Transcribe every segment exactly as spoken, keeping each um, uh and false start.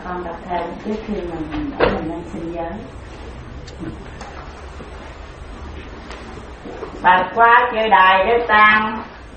con đọc thêm trước khi mình để mình lên sinh giới. Bạch quá chư Đại Đức Tăng,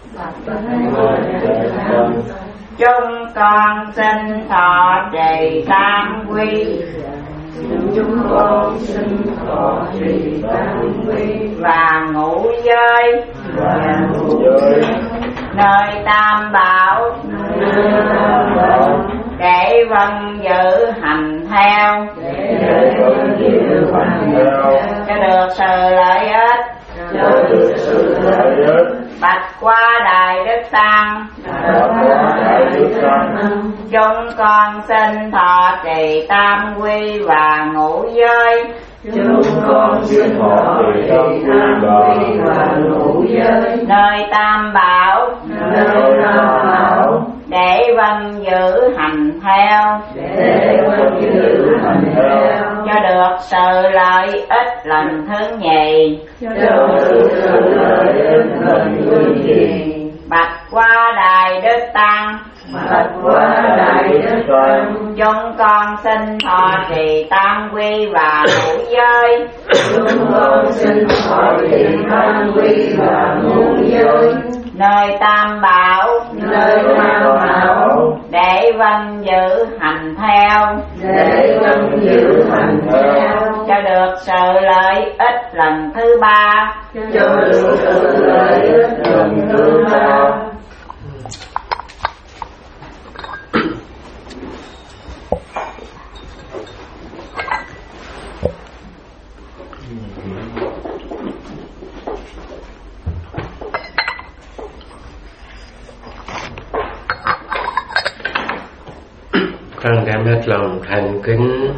chúng con xin thọ trì tam quy, chúng con xin thọ trì tam quy và ngũ giới, và ngũ giới nơi tam bảo, nơi tam bảo để vân giữ hành theo, để vân giữ hành theo cho được sự lợi ích, cho được sự lợi ích. bạch quá Đại Đức Tăng, Bạch quá Đại Đức Tăng, chúng con xin thọ trì tam quy và ngũ giới, chúng con xin thọ trì tam quy và ngũ giới nơi tam bảo, nơi tam bảo để vân giữ hành theo, để vân giữ hành theo cho được sự lợi ích lần thứ nhì, cho được sự lợi ích lần thứ nhì. bạch quá Đại Đức Tăng, Bạch quá Đại Đức Tăng, chúng con xin thọ trì tam quy và ngũ giới, chúng con xin thọ trì tam quy và ngũ giới nơi tam bảo, nơi tam bảo để vân giữ hành theo, để vân giữ hành theo cho được sự lợi ích lần thứ ba, cho được sự lợi ích lần thứ ba. Con đem hết lòng thành kính,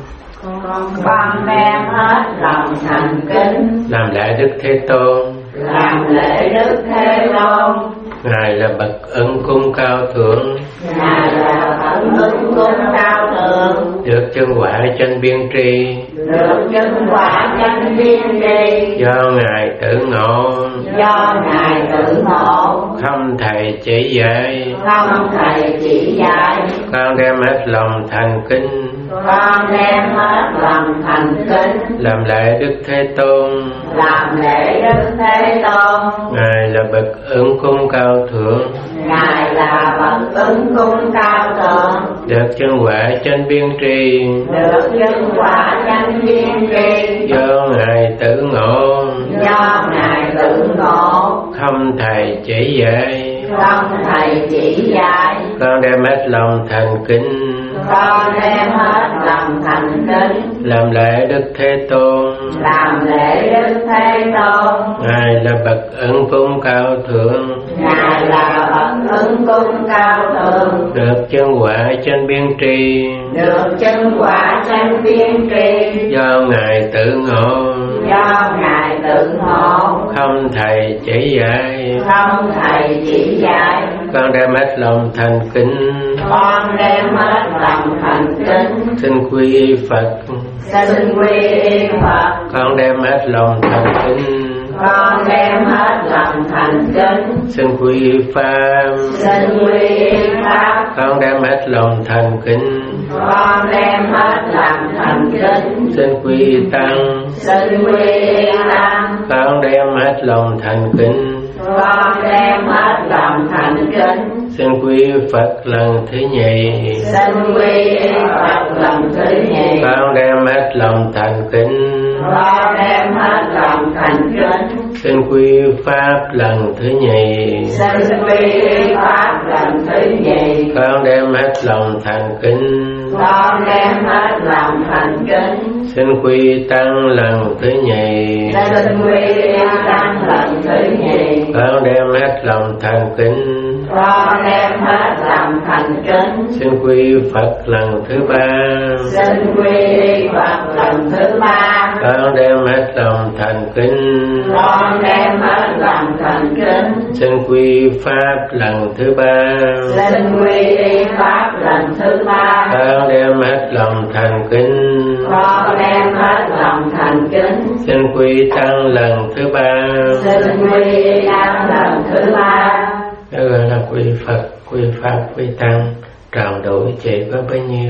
con đem hết lòng thành kính làm lễ Đức Thế Tôn. làm lễ Đức Thế Tôn. Ngài là bậc ân cung cao thượng, Ngài là ẩn ứng cung cao thượng, được chân quả chân biên tri, được chân quả chân biên tri, do Ngài tự ngộ, do Ngài tự ngộ, không thầy chỉ dạy. không thầy chỉ dạy. Con đem hết lòng thành kính, Con đem hết lòng thành kính làm lễ Đức Thế Tôn. làm lễ Đức Thế Tôn. Ngài là bậc ân cung cao thượng, Ngài là bậc ứng cung cao thượng, được chân quả chân biên tri, được chân quả chân biên tri, do Ngài tự ngộ, do Ngài tự ngộ, không thầy chỉ dạy. không thầy chỉ dạy. Con đem hết lòng thành kính, Con đem hết lòng thành kính làm lễ Đức Thế Tôn. làm lễ Đức Thế Tôn. Ngài là bậc ân cung cao thượng, Ngài là bậc ứng cung cao thượng, được chân quả chân biên tri, được chân quả chân biên tri, do Ngài tự ngộ, do Ngài tự ngộ, không thầy chỉ dạy. không thầy chỉ dạy. Con đem hết lòng thành kính, Con đem hết lòng thành kính xin quy y Phật. xin quy y Phật. Con đem hết lòng thành kính, Con đem hết lòng thành kính xin quy y Pháp. xin quy y Pháp. Con đem hết lòng thành kính, Con đem hết lòng thành kính xin quy y Tăng. xin quy y Tăng. Con đem hết lòng thành kính, Con đem hết lòng thành kính xin quy y Phật lần thứ nhì. xin quy y Phật lần thứ nhì. Con đem hết lòng thành kính, Con đem hết lòng thành kính xin quy y Pháp lần thứ nhì. xin quy y Pháp lần thứ nhì. Con đem hết lòng thành kính, Con đem hết lòng thành kính xin quy y Tăng lần thứ nhì. xin quy y Tăng lần thứ nhì. Con đem hết lòng thành kính, Con đem hết lòng thành kính xin quy y Phật lần thứ ba. xin quy y Phật lần thứ ba. Con đem hết lòng thành kính, Con đem hết lòng thành kính xin quy y Pháp lần thứ ba. xin quy y Pháp lần thứ ba. Con đem hết lòng thành kính, Con đem hết lòng thành kính xin quy y Tăng lần thứ ba. xin quy y Tăng lần thứ ba. Đó gọi là quy Phật, quy Pháp, quy Tăng. Tròn đủ chỉ có bấy nhiêu,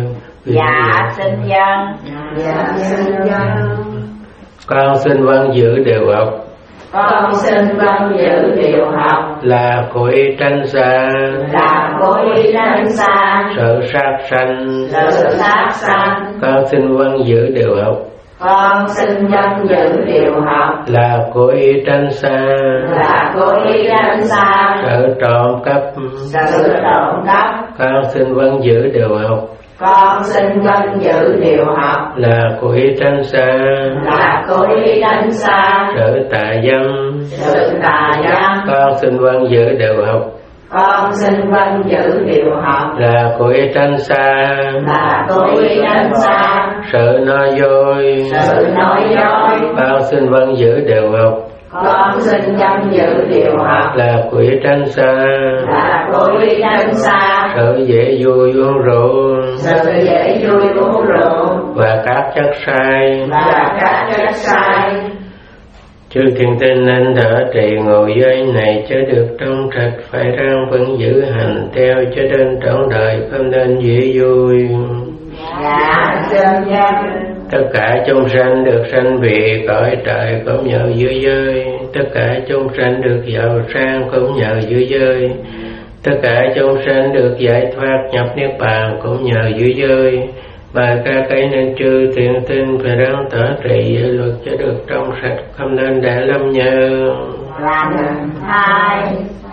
Dạ xin dân. Dạ xin dân. Con xin vâng giữ điều học. Con xin vâng giữ điều học. Là cội tránh xa. Là cội tránh xa. Sợ sát sanh. Sợ sát sanh. Con xin vâng giữ điều học. Con xin vâng giữ điều học. Là cội tránh xa. Là cội tránh xa. Sợ trộm cắp. Sợ trộm cắp. Con xin vâng giữ điều học. Con xin vâng giữ điều học. Là cội tránh xa. Là cội tránh xa. Sợ tà dâm. Sợ tà dâm. Con xin vâng giữ điều học. Con xin vâng giữ điều học. Là cội tránh xa. Là cội tránh xa. Sợ nói dối. Sợ nói dối. Con xin vâng giữ điều học. Con xin vâng giữ điều học. Là cội tránh xa. Là cội tránh xa. Sợ dễ vui uống rượu. Sợ dễ vui uống rượu. Và các chất sai. Và các chất sai. Chư thiện tinh nên thở trì ngồi giới này chớ được trong sạch, phải ráng vẫn giữ hành theo cho đến trọn đời, không nên dễ vui. Dạ xin dân. Tất cả chúng sanh được sanh về cõi trời cũng nhờ dưới giới. Tất cả chúng sanh được giàu sang cũng nhờ dưới giới. Tất cả chúng sanh được giải thoát nhập niết bàn cũng nhờ dưới giới. Và các cái nên chư thiện tinh phải ráng tỏ trì giới luật cho được trong sạch, không nên để lâm nhơ. Làm hai.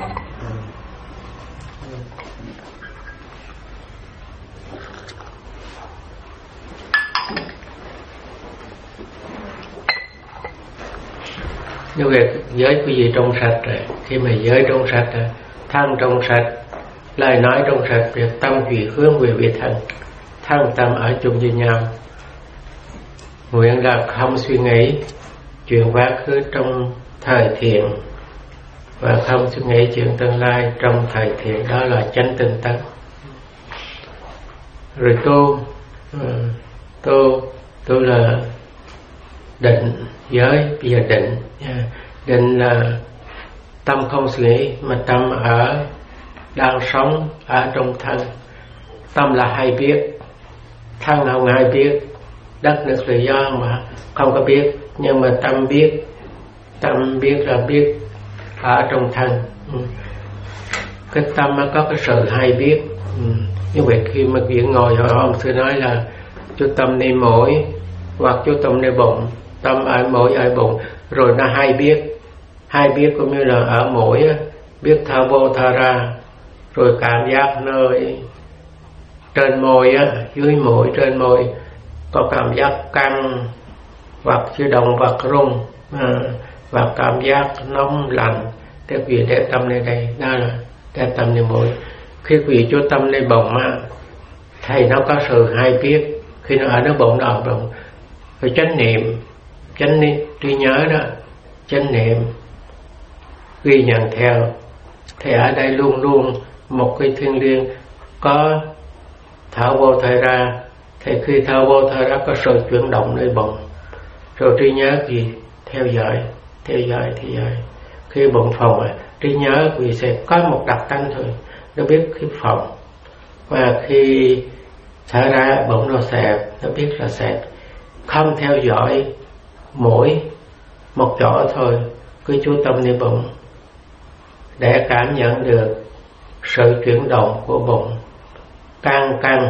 Như vậy giới quý vị trong sạch rồi, khi mà giới trong sạch rồi, thân trong sạch, lời nói trong sạch, việc tâm chuyển hướng về vị thân, thân tâm ở chung với nhau. Nguyện là không suy nghĩ chuyện quá khứ trong thời thiện và không suy nghĩ chuyện tương lai trong thời thiện, đó là chánh tinh tấn. Rồi tu, tu, tu là định, giới, bây giờ định. Định là tâm không suy nghĩ mà tâm ở đang sống ở trong thân. Tâm là hay biết, thân không ai biết, đất nước là do mà không có biết, nhưng mà tâm biết. Tâm biết là biết ở trong thân. Cái tâm nó có cái sự hay biết. Như vậy khi mà chuyện ngồi hồi ông sư nói là chú tâm đi mũi hoặc chú tâm đi bụng, tâm ở mũi ở bụng, rồi nó hay biết. Hay biết cũng như là ở mũi biết thở vô thở ra, rồi cảm giác nơi trên môi á, dưới mũi trên môi có cảm giác căng hoặc chứa động vật rung à, và cảm giác nóng lạnh. Thế quý để tâm lên đây, đó là để tâm lên mũi. Khi quý chú tâm lên bụng á, thầy nó có sự hay biết. Khi nó ở nó bụng nó ở bụng, phải chánh niệm, chánh niệm trí nhớ đó, chánh niệm ghi nhận theo. Thì ở đây luôn luôn một cái thiêng liêng có thở vô thở ra. Thì khi thở vô thở ra có sự chuyển động nơi bụng, rồi trí nhớ gì theo dõi, theo dõi, theo dõi. Khi bụng phòng trí nhớ vì sẽ có một đặc tánh thôi, nó biết khi phòng. Và khi thở ra bụng nó xẹp, nó biết là xẹp. Không theo dõi mỗi một chỗ thôi, cứ chú tâm đến bụng để cảm nhận được sự chuyển động của bụng, căng căng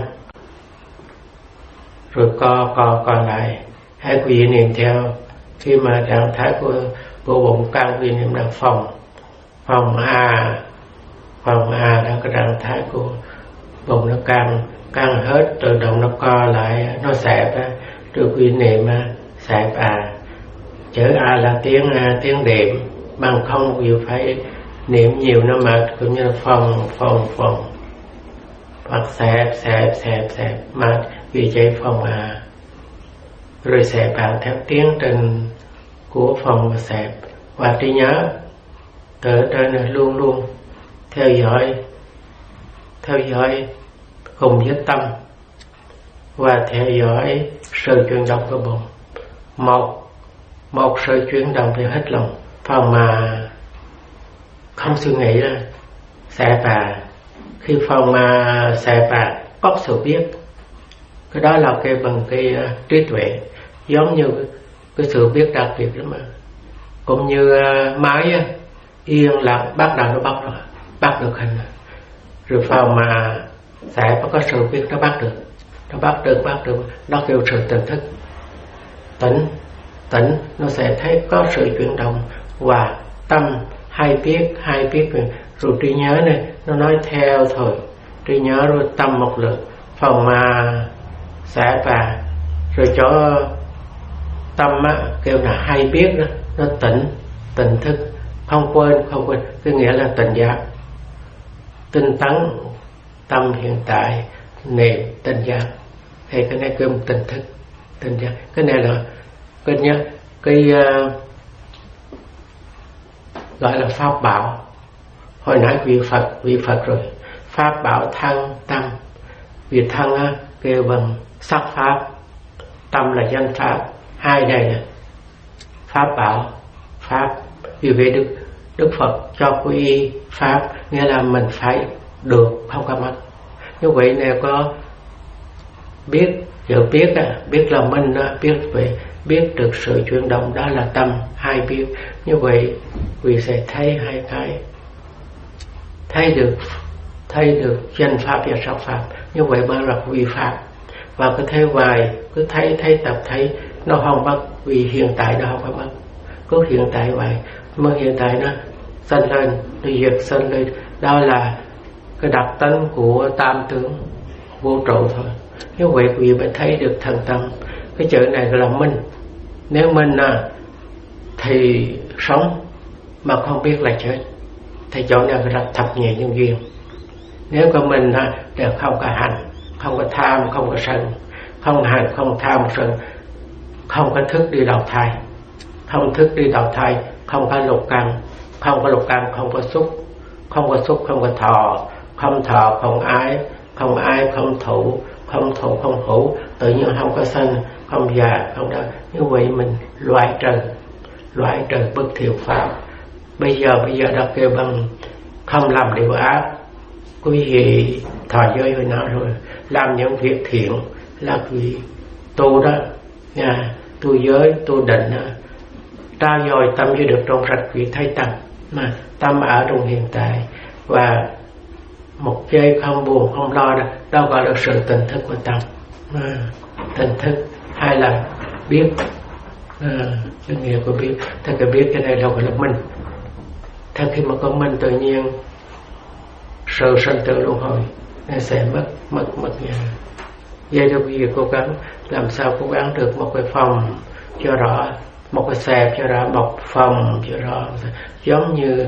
rồi co co co lại. Hãy quý vị niệm theo. Khi mà trạng thái của, của bụng căng, quý vị niệm là phòng, phòng A, phòng A là cái trạng thái của bụng nó căng, căng hết rồi động nó co lại, nó xẹp á, rồi quý vị niệm xẹp à. Chữ A là tiếng A, tiếng đệm, bằng không quý vị phải niệm nhiều nó mệt, cũng như là phòng phòng phòng hoặc xẹp xẹp xẹp xẹp mệt, vì chạy phòng à, rồi xẹp vào theo tiếng trình của phòng và xẹp. Và trí nhớ từ trên này luôn luôn theo dõi, theo dõi cùng với tâm và theo dõi sự chuyển động của bụng. Một một sự chuyển động thì hết lòng, phòng mà không suy nghĩ là xẹp à. Khi phòng mà xẹp à có sự biết, Cái đó là cái bằng cái uh, trí tuệ, giống như cái, cái sự biết đặc biệt đó mà. Cũng như uh, máy uh, yên lặng bắt đầu nó bắt rồi, bắt được hình rồi vào mà sẽ có sự biết nó bắt được, nó bắt được bắt được nó kêu sự tỉnh thức. Tỉnh tỉnh nó sẽ thấy có sự chuyển động và tâm hay biết hay biết rồi trí nhớ này nó nói theo thôi, trí nhớ rồi tâm một lượt phòng mà sẽ và rồi cho tâm á, kêu là hay biết đó, nó tỉnh tỉnh thức, không quên không quên, cái nghĩa là tỉnh giác, tinh tấn tâm hiện tại niệm tỉnh giác, thì cái này kêu một tỉnh thức tỉnh giác. Cái này là cái nhớ cái uh, gọi là pháp bảo. Hồi nãy vị Phật vị Phật rồi, pháp bảo thân tâm. Vì thân á, kêu bằng sắc pháp, tâm là danh pháp, hai này là pháp bảo pháp. Vì vậy Đức Đức Phật cho quy y pháp, nghĩa là mình phải được không có mất. Như vậy này có biết, giờ biết á, biết là mình đó, biết về biết được sự chuyển động, đó là tâm hai biết. Như vậy quý sẽ thấy hai cái, thấy được thấy được danh pháp và sắc pháp. Như vậy mới là quy pháp. Và cứ thấy hoài, cứ thấy thấy tập thấy nó không mất, vì hiện tại nó không có mất, cứ hiện tại vậy. Mà hiện tại nó sanh lên, nó diệt sanh lên, đó là cái đặc tính của tam tướng vô trụ thôi. Như vậy quý mới thấy được thần tâm. Cái chữ này là minh. Nếu minh à, thì sống mà không biết là chết, thì chỗ này là thập nhị nhân duyên. Nếu có mình à, đều không có hành, không có tham, không có sân, không hành, không tham, sân, không có thức đi đầu thai, không thức đi đầu thai, không có lục căn, không có lục căn, không có xúc, không có xúc, không có thọ, không thọ, không ái, không ái, không thủ, không thủ, không hữu, tự nhiên không có sân, không già, không đó. Như vậy mình loại trừ, loại trừ bất thiểu pháp. Bây giờ bây giờ đã kêu bằng không làm điều ác. Quý vị thọ giới hồi nào rồi, làm những việc thiện là quý tu đó nha, tu giới, tu định đó. Trao dồi tâm với được trong sạch, quý thấy tâm mà tâm ở trong hiện tại, và một giây không buồn không lo đó, đó gọi là sự tỉnh thức của tâm. À, tỉnh thức hay là biết, à, cái nghĩa của biết. Thật cái biết cái này là gọi là minh. Thật khi mà có minh tự nhiên sự sanh tử luân hồi nó sẽ mất mất mất nhà. Vậy đâu bây giờ cố gắng làm sao cố gắng được một cái phòng cho rõ, một cái xe cho rõ, một phòng cho rõ, giống như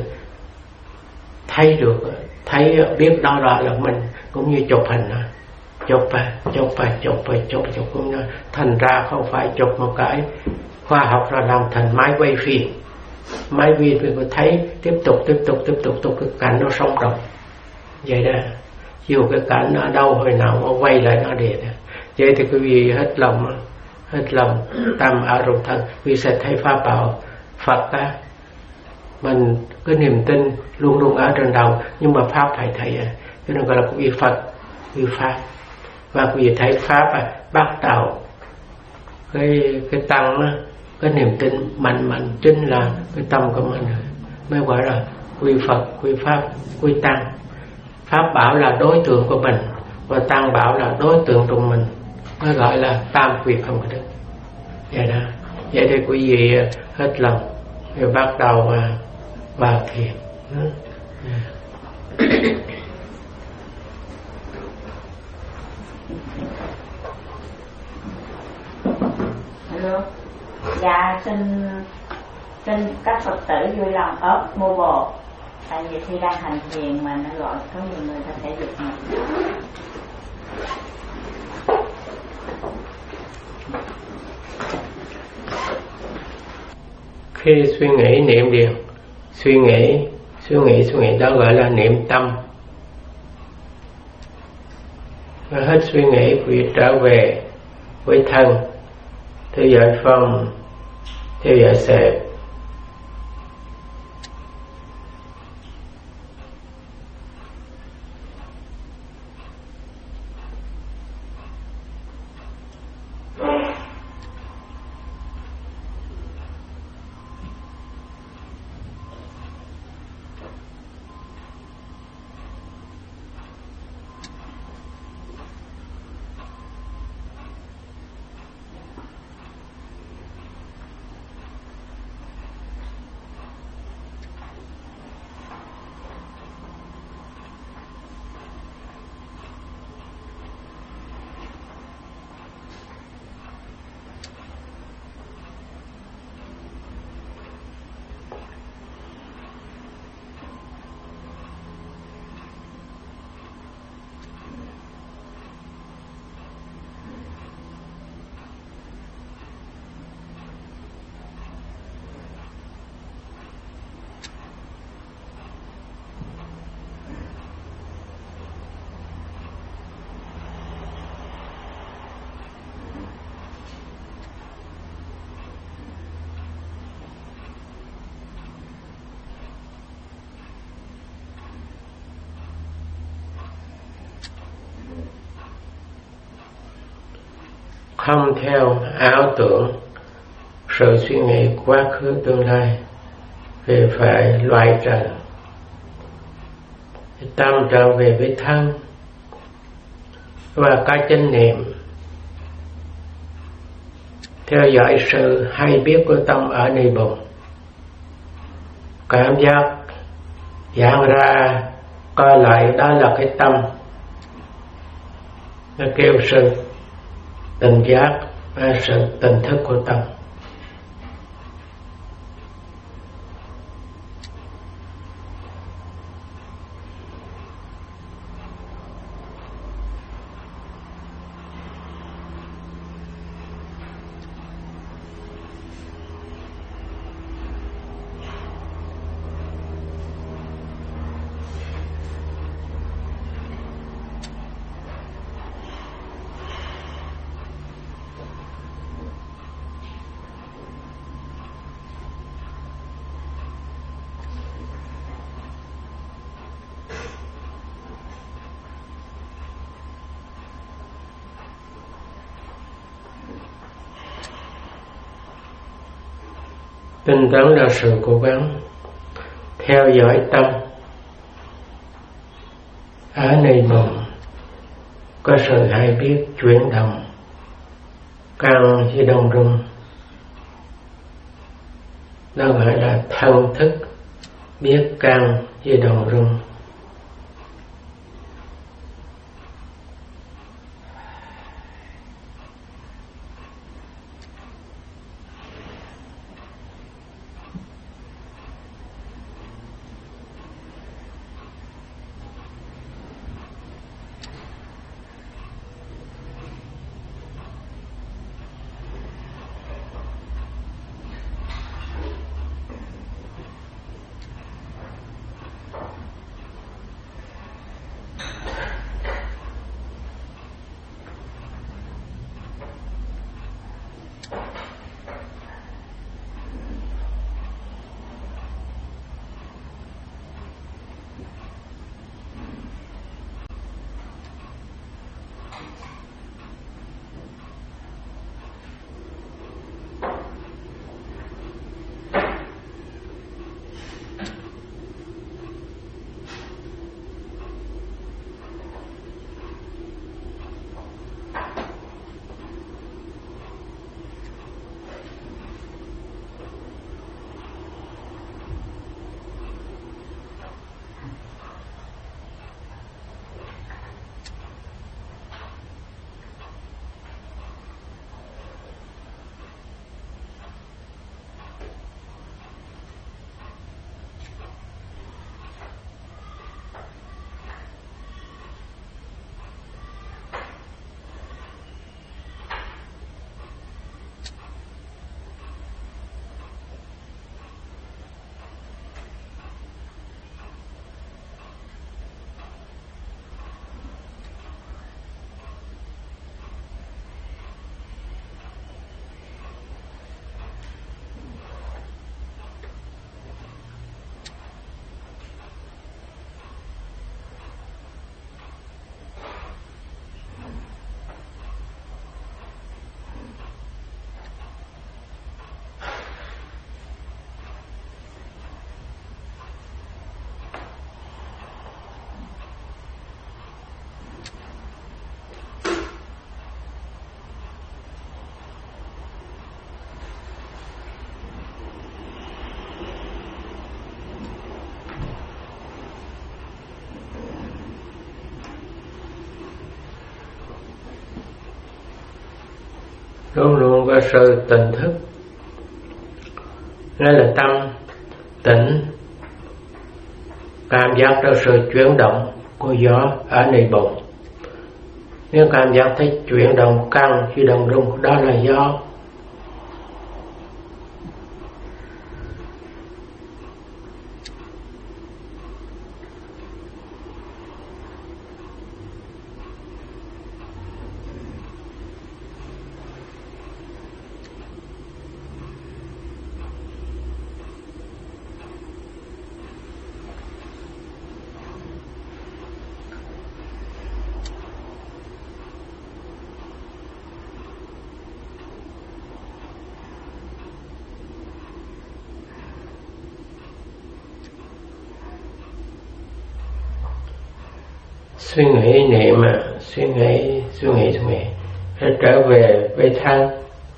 thấy được, thấy biết đó là là mình, cũng như chụp hình, chụp và chụp và chụp và chụp chụp cũng như thành ra không phải chụp một cái khoa học là làm thành máy quay phim, máy vi thì có thấy tiếp tục tiếp tục tiếp tục tục cái cảnh nó sống động vậy đó. Dù cái cảnh ở đâu hồi nào nó quay lại nó để đó. Vậy thì quý vị hết lòng hết lòng tâm ở trong thân, quý vị sẽ thấy pháp bảo Phật á. Mình cái niềm tin luôn luôn ở trên đầu, nhưng mà pháp phải thấy, cho nên gọi là quý vị Phật, quý vị pháp. Và quý vị thấy pháp à, bắt đầu cái cái tăng á, cái niềm tin mạnh mạnh chính là cái tâm của mình, mới gọi là quy Phật, quy pháp, quy tăng. Pháp bảo là đối tượng của mình, và tăng bảo là đối tượng trong mình, mới gọi là tam quy không có đức. Vậy đó. Vậy thì quý vị hết lòng rồi bắt đầu vào thiền. Hello. Dạ xin xin các Phật tử vui lòng ớt mua bột. Tại vì khi đang hành thiền mà nó gọi có nhiều người ta sẽ giật mình. Khi suy nghĩ niệm điều, suy nghĩ, suy nghĩ, suy nghĩ đó gọi là niệm tâm. Và hết suy nghĩ quý trở về với thân, theo dõi phong, theo dõi sẹp. không theo ảo tưởng sự suy nghĩ quá khứ tương lai, vì phải loại trừ. Tâm trở về với thân và cái chánh niệm, theo dõi sự hay biết của tâm ở nơi bụng. Cảm giác dạng ra coi lại, đó là cái tâm, nó kêu sự tỉnh giác và sự tỉnh thức của tâm. Tinh tấn là sự cố gắng theo dõi tâm ở nơi bụng, có sự hay biết chuyển động căng với đông rung, nó gọi là thân thức biết căng với đông rung. Luôn luôn có sự tỉnh thức, nghĩa là tâm tỉnh, cảm giác được sự chuyển động của gió ở nơi bụng. Nếu cảm giác thấy chuyển động căng khi động rung, đó là gió. suy nghĩ niệm mà suy nghĩ suy nghĩ suy nghĩ phải trở về với thân.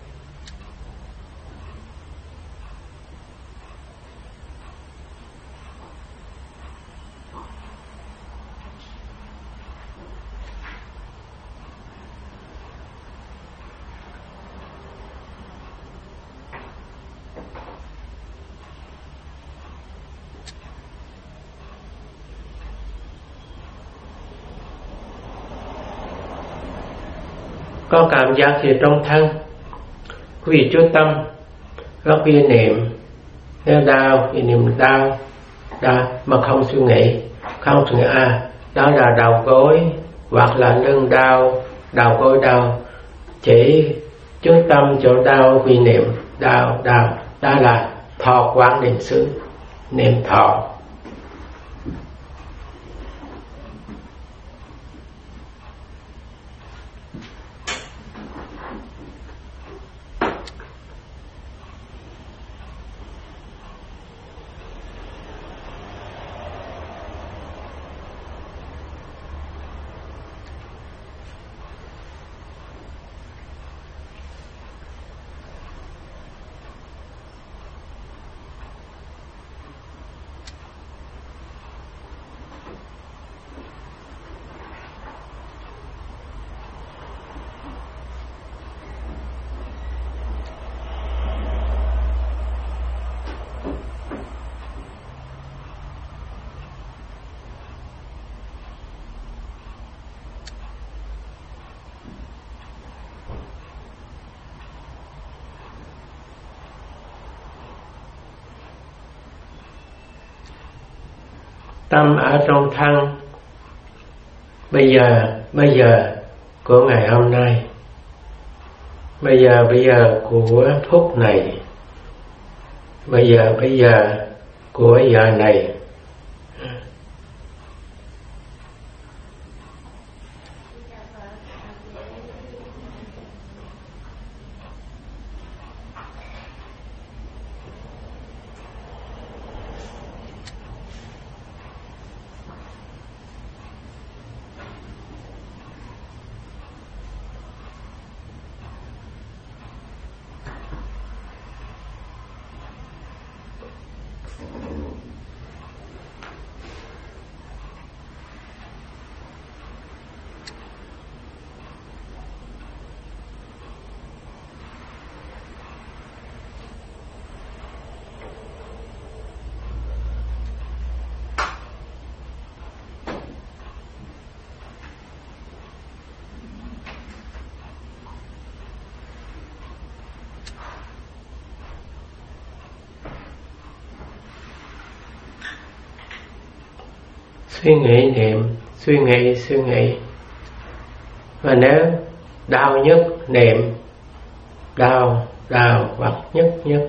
Có cảm giác gì trong thân, quý vị chú tâm, rất quý vị niệm, nếu đau thì niệm đau, đau mà không suy nghĩ, không suy nghĩ à đó là đầu gối hoặc là lưng đau, đầu gối đau, chỉ chú tâm chỗ đau vì niệm đau đau, đó là thọ quán niệm xứ, niệm thọ. Tâm ở trong thân bây giờ bây giờ của ngày hôm nay, bây giờ bây giờ của phút này, bây giờ bây giờ của giờ này. Suy nghĩ niệm, suy nghĩ suy nghĩ. Và nếu đau nhất niệm đau đau hoặc nhất nhất.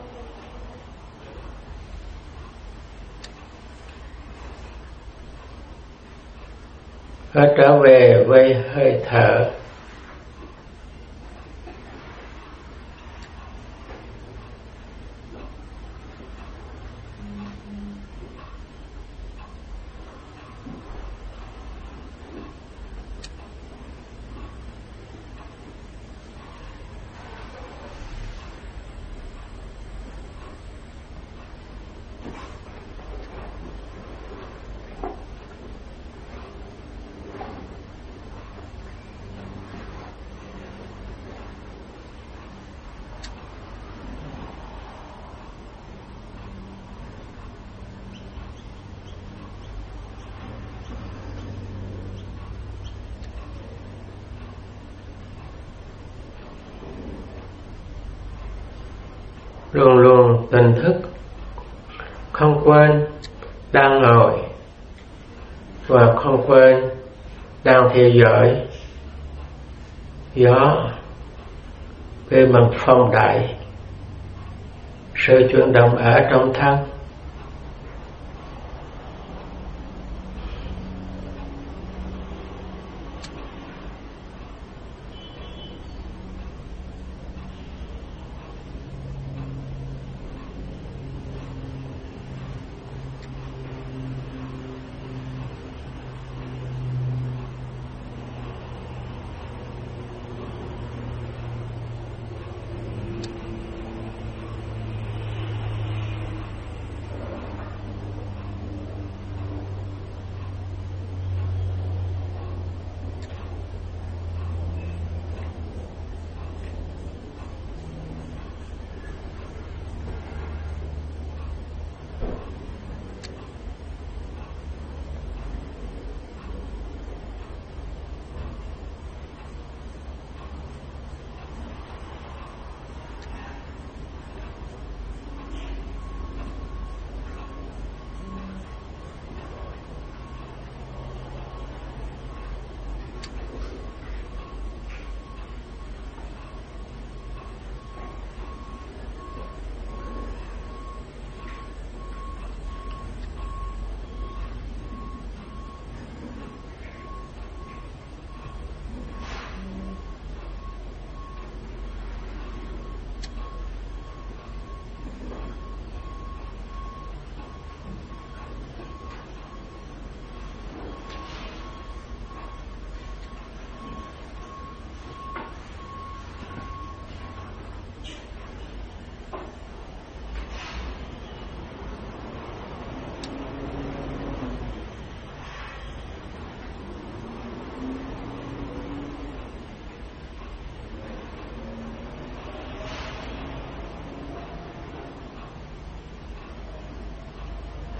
Và trở về với hơi thở. Luôn luôn tỉnh thức, không quên đang ngồi và không quên đang theo dõi gió về mặt phong đại, sự chuyển động ở trong thân.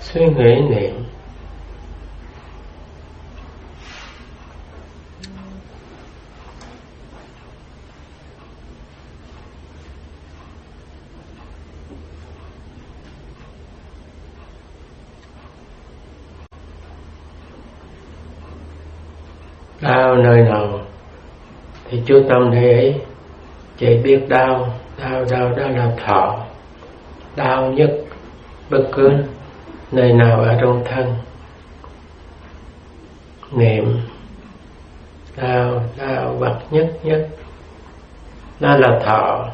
suy nghĩ niệm. Đau nơi nào thì chú tâm để ý, chỉ biết đau, đau đau đó là thọ, đau nhất bất cứ nơi nào ở trong thân. Niệm đau đau bậc nhất nhất, đó là thọ.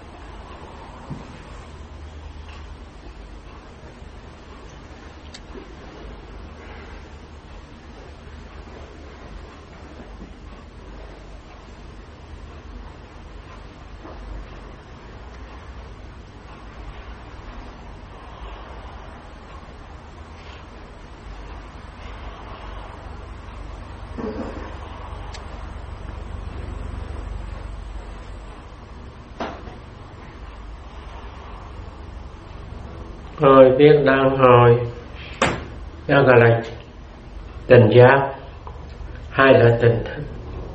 Hồi biết đang hồi, đó gọi là tình giác, hay là tình thức.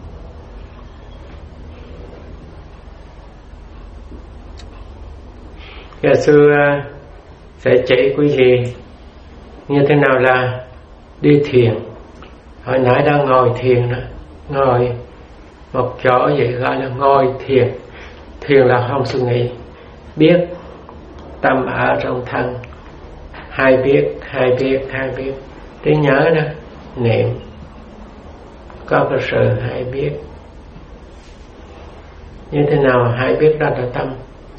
Ngày xưa sẽ chỉ quý vị như thế nào là đi thiền. Hồi nãy đang ngồi thiền đó, ngồi một chỗ vậy gọi là ngồi thiền. Thiền là không suy nghĩ, biết tâm ở trong thân, hay biết, hay biết, hay biết. Trí nhớ đó, niệm, có cái sự hay biết. Như thế nào hay biết đó là tâm.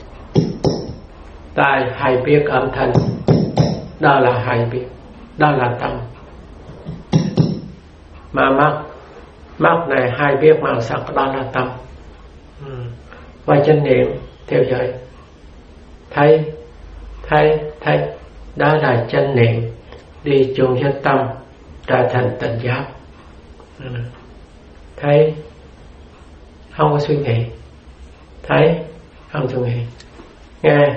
Tai hay biết âm thanh, đó là hay biết, đó là tâm. Mà mắt, mắt này hay biết màu sắc, đó là tâm. ừ. Và chân niệm theo dõi, thấy, thấy, thấy, đó là chân niệm đi chung với tâm trở thành tỉnh giác. ừ. Thấy không có suy nghĩ, thấy không suy nghĩ, nghe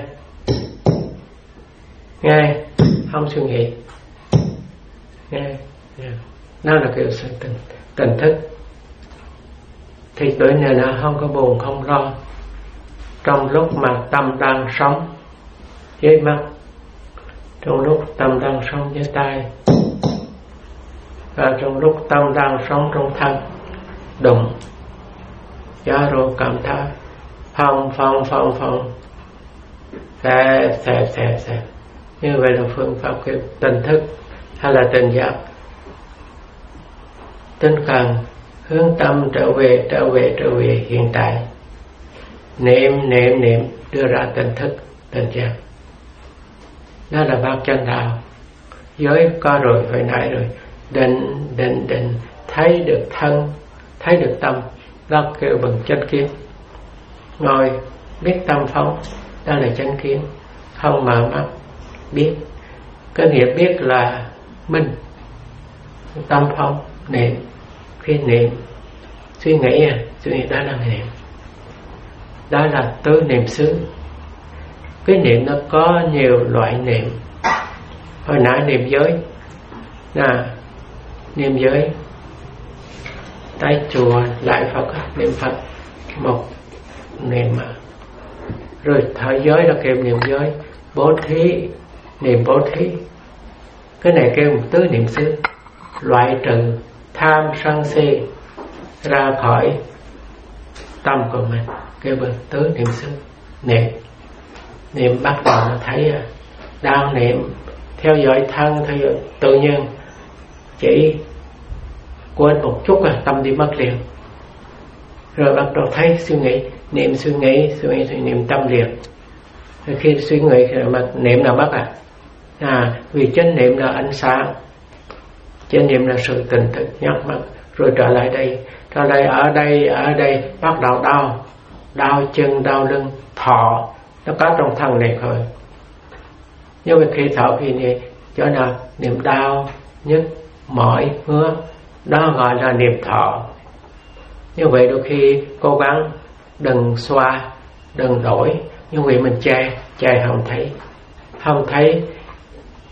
nghe không suy nghĩ, nghe yeah. Đó là kiểu sự tỉnh, tỉnh thức. Thì tuổi này là không có buồn không lo, trong lúc mà tâm đang sống với mắt, trong lúc tâm đang sống với tai, và trong lúc tâm đang sống trong thân, đụng gió rồi cảm thấy phong phong phong phong xẹp xẹp xẹp xẹp. Như vậy là phương pháp kiểu tỉnh thức hay là tỉnh giác. Tinh cần hướng tâm trở về, trở về, trở về hiện tại. Niệm, niệm, niệm đưa ra tỉnh thức, tỉnh giác. Đó là bát chánh đạo. Giới có rồi, hồi nãy rồi. Định, định, định, thấy được thân, thấy được tâm. Đó kêu bằng chánh kiến. Ngồi, biết tâm phóng, đó là chánh kiến. Không mở mắt, biết. Cái nghĩa biết là minh. Tâm phóng, niệm. Khi niệm, suy nghĩ à, suy nghĩ đó là niệm. Đó là tứ niệm xứ. Cái niệm nó có nhiều loại niệm. Hồi nãy niệm giới là niệm giới, tới chùa lại Phật niệm Phật một niệm mà. Rồi thở giới là kêu niệm giới, bố thí niệm bố thí. Cái này kêu một tứ niệm xứ, loại trừ tham sân si ra khỏi tâm của mình, kêu bằng tứ niệm xứ. Niệm niệm bắt đầu nó thấy đang niệm, theo dõi thân, theo dõi tự nhiên, chỉ quên một chút là tâm đi mất liền. Rồi bắt đầu thấy suy nghĩ, niệm suy nghĩ, suy nghĩ, suy niệm tâm liền. Rồi khi suy nghĩ mà niệm là mất à? À, vì chánh niệm là ánh sáng, chánh niệm là sự tỉnh thức nhắc mắt. Rồi trở lại đây, trở lại ở đây, ở đây bắt đầu đau, đau chân, đau lưng, thọ, nó có trong thân này thôi. Nhưng mà khi thọ khi này, chỗ nào niệm đau, nhức, mỏi, ngứa, đó gọi là niệm thọ. Như vậy đôi khi cố gắng đừng xoa, đừng đổi. Như vậy mình che, che không thấy. Không thấy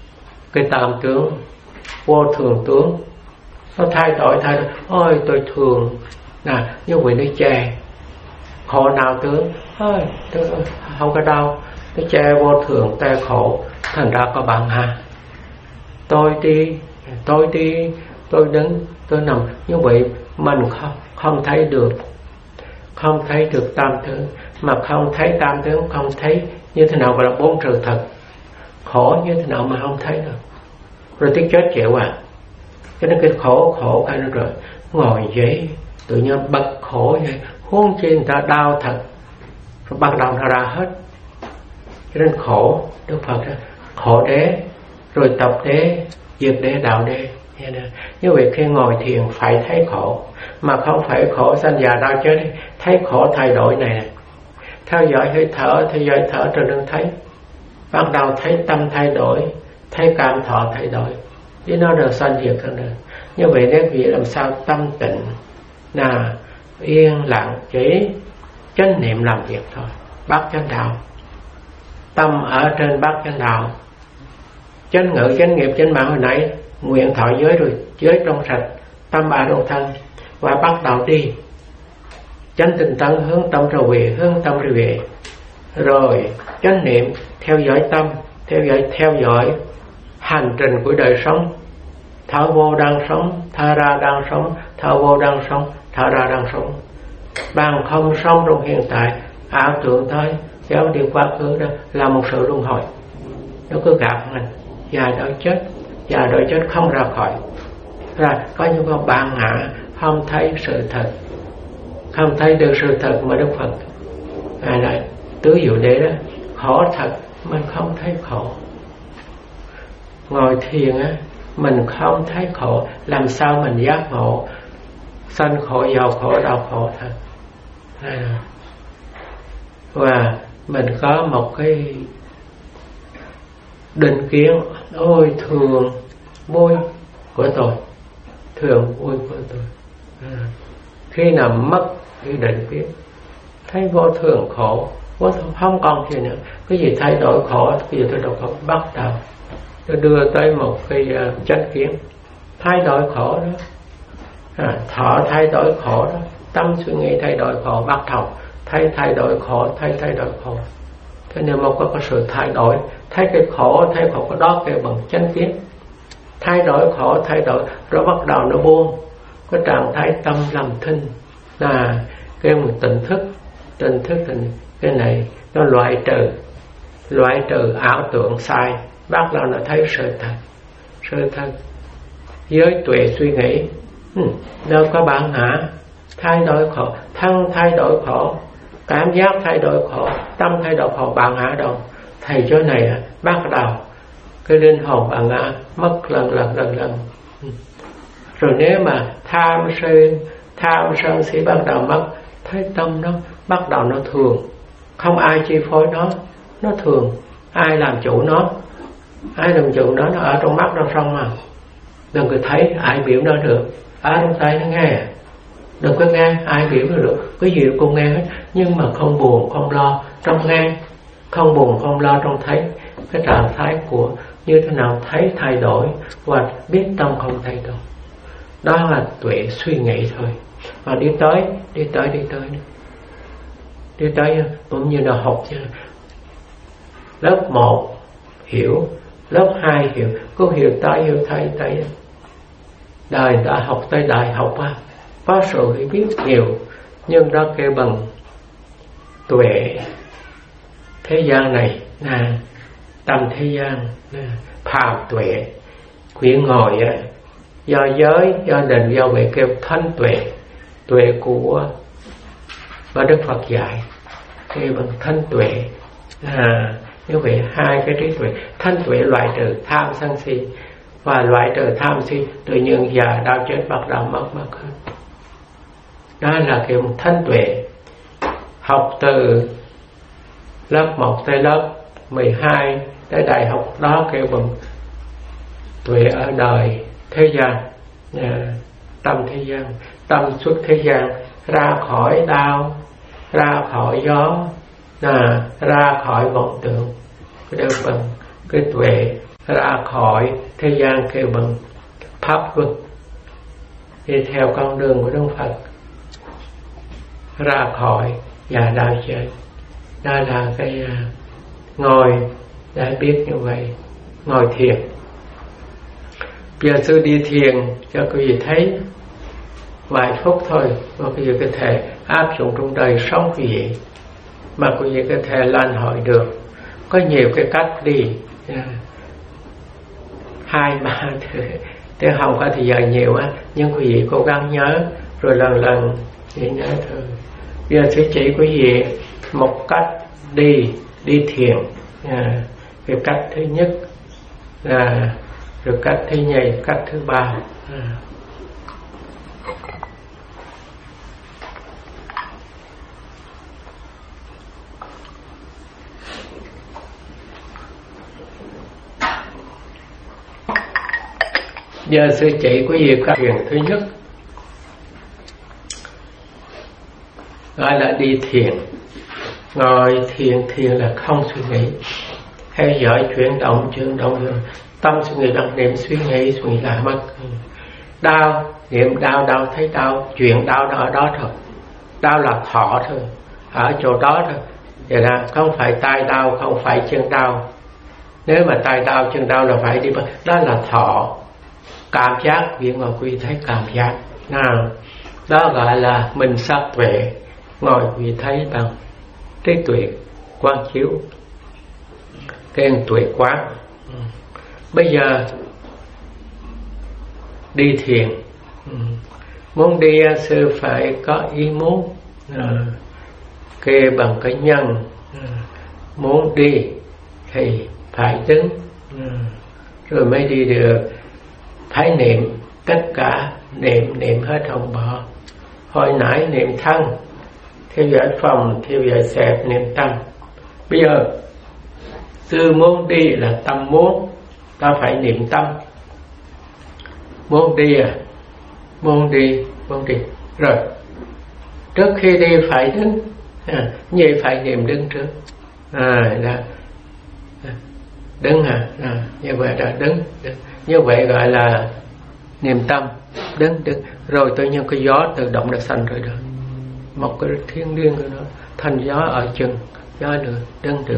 cái tam tướng, vô thường tướng, nó thay đổi thay đổi. Ôi tôi thường nè, như vậy nó che khổ nào tướng, ôi tôi không có đau, nó che vô thường tê khổ, thành ra có bạn hà. Tôi đi, tôi đi, tôi đứng, tôi nằm, như vậy mình không không thấy được, không thấy được tam tướng, mà không thấy tam tướng, không thấy như thế nào gọi là bốn sự thật. Khổ như thế nào mà không thấy được, rồi tiếng chết chịu à. Cho nên cái khổ khổ cái nó rồi ngồi dậy tự nhiên bật khổ vậy, huống chi người ta đau thật, rồi bắt đầu nó ra hết. Cho nên khổ, Đức Phật đó, khổ đế, rồi tập đế, diệt đế, đạo đế. Như vậy khi ngồi thiền phải thấy khổ, mà không phải khổ sanh già đau chết, thấy khổ thay đổi này, theo dõi hơi thở, theo dõi thở rồi đừng thấy. Bắt đầu thấy tâm thay đổi, thấy cảm thọ thay đổi, chứ nó đều sanh diệt hơn nữa. Như vậy nếu vị làm sao tâm tịnh, là yên lặng, chỉ chánh niệm làm việc thôi. Bát chánh đạo, tâm ở trên bát chánh đạo, chánh ngữ, chánh nghiệp, chánh mạng hồi nãy nguyện thọ giới rồi, giới trong sạch, tâm ba đồng thân, và bắt đầu đi chánh tinh tấn, hướng tâm trở về, hướng tâm trở về, rồi chánh niệm theo dõi tâm, theo dõi theo dõi hành trình của đời sống. Thở vô đang sống, thở ra đang sống, thở vô đang sống, thở ra đang sống. Bằng không sống trong hiện tại, ảo tưởng thôi, kéo đi quá khứ đó là một sự luân hồi. Nó cứ gạt mình, già đói chết, già đói chết không ra khỏi. Rồi có những con bạn ngã không thấy sự thật, không thấy được sự thật mà Đức Phật à, lại tứ diệu đế đó, khổ thật mình không thấy khổ. Ngồi thiền á, mình không thấy khổ, làm sao mình giác ngộ sanh khổ, giàu khổ, đau khổ thật. À, và mình có một cái định kiến, ôi thường vui của tôi, thường vui của tôi. À, khi nào mất cái định kiến, thấy vô thường khổ, vô thường không còn gì nữa, cái gì thay đổi khổ, cái gì thay đổi khổ, bắt đầu tôi đưa tới một cái uh, chánh kiến, thay đổi khổ đó, à, thọ thay đổi khổ đó, tâm suy nghĩ thay đổi khổ, bắt đầu thấy thay đổi khổ, thấy thay đổi khổ. Thế nên mà có, có sự thay đổi, thấy cái khổ, thấy khổ, cái đó kêu bằng chánh kiến. Thay đổi khổ, thay đổi, rồi bắt đầu nó buông, cái trạng thái tâm làm thinh, là kêu một tỉnh thức, tỉnh thức tỉnh, cái này nó loại trừ, loại trừ ảo tưởng sai, bắt đầu nó thấy sự thật, sự thật. Giới tuệ suy nghĩ, ừ, đâu có bản ngã, thay đổi khổ, thân thay đổi khổ, cảm giác thay đổi khổ, tâm thay đổi khổ, bản ngã đâu. Thầy chỗ này bắt đầu cái linh hồn bản ngã mất lần lần lần lần. Ừ. Rồi nếu mà tham sân, tham sân si bắt đầu mất, thấy tâm nó bắt đầu nó thường, không ai chi phối nó, nó thường, ai làm chủ nó, ai làm chủ nó, nó ở trong mắt trong sông mà. Đừng có thấy ai biểu nó được, ai trong tay nó nghe, đừng có nghe ai biểu nó được, cái gì cũng nghe hết, nhưng mà không buồn không lo trong nghe, không buồn không lo trong thấy. Cái trạng thái của như thế nào thấy thay đổi và biết tâm không thay đổi, đó là tuệ suy nghĩ thôi. Và đi tới, đi tới, đi tới, đi tới cũng như là học chứ. Lớp một hiểu, lớp hai hiểu, cứ hiểu tới hiểu thấy tới. Đời đã học tới đại học á, có sự hiểu biết nhiều, nhưng đó kêu bằng tuệ thế gian này, là tâm thế gian, phàm tuệ. Quyển ngồi á, do giới, do định, do vậy kêu thanh tuệ, tuệ của và Đức Phật dạy kêu bằng thanh tuệ. À, như vậy hai cái trí tuệ, thanh tuệ loại trừ tham sân si, và loại trừ tham si tự nhiên già đau chết bắt đầu mất mất hết. Đó là kiểu thanh tuệ. Học từ lớp một tới lớp mười hai tới đại học, đó kêu bằng tuệ ở đời thế gian, à, tâm thế gian, tâm xuất thế gian, ra khỏi đau, ra khỏi gió, à, ra khỏi vọng tưởng, cái đều bằng cái tuệ ra khỏi thế gian kêu bằng pháp luân, đi theo con đường của Đức Phật, ra khỏi và đạo chơi. Đó là cái uh, ngồi để biết như vậy, ngồi thiền. Giờ sư đi thiền cho quý vị thấy vài phút thôi, mà quý vị có thể áp dụng trong đời sống quý vị, mà quý vị có thể lan hỏi được. Có nhiều cái cách đi, yeah. hai ba thế không có thời giờ nhiều á, nhưng quý vị cố gắng nhớ rồi lần lần để nhớ thôi. Bây giờ sẽ chỉ quý vị một cách đi đi thiền. À, cái cách thứ nhất là, rồi cách thứ nhì, cách thứ ba. À. Giờ sư chỉ quý vị cách thiền thứ nhất gọi là đi thiền. Ngồi thiền, thiền là không suy nghĩ, theo dõi chuyển động, chuyển động tâm suy nghĩ, đặc niệm suy nghĩ, suy nghĩ là mất. Đau, niệm đau, đau thấy đau, chuyện đau đó ở đó thôi. Đau là thọ thôi, ở chỗ đó thôi. Vậy là không phải tay đau, không phải chân đau. Nếu mà tay đau, chân đau là phải đi, đó là thọ. Cảm giác, việc ngồi quý thấy cảm giác nào, đó gọi là minh sắc tuệ. Ngồi quý thấy bằng trí tuệ quán chiếu, cái tuệ quán. Bây giờ đi thiền, muốn đi sư phải có ý muốn, kê bằng cái nhân. Muốn đi thì phải đứng, rồi mới đi được. Phải niệm tất cả, niệm niệm hết không bỏ. Hồi nãy niệm thân, theo dõi phòng, theo dõi xẹp, niệm tâm. Bây giờ sư muốn đi là tâm muốn, ta phải niệm tâm. Muốn đi à, muốn đi, muốn đi. Rồi trước khi đi phải đứng, à, như phải niệm đứng trước. À, là đứng hả? À, như vậy là đứng, đứng. Như vậy gọi là niệm tâm, đứng, đứng. Rồi tự nhiên cái gió tự động đã sanh rồi đó. Một cái thiên liêng của nó, thành gió ở chân, gió được, đứng được.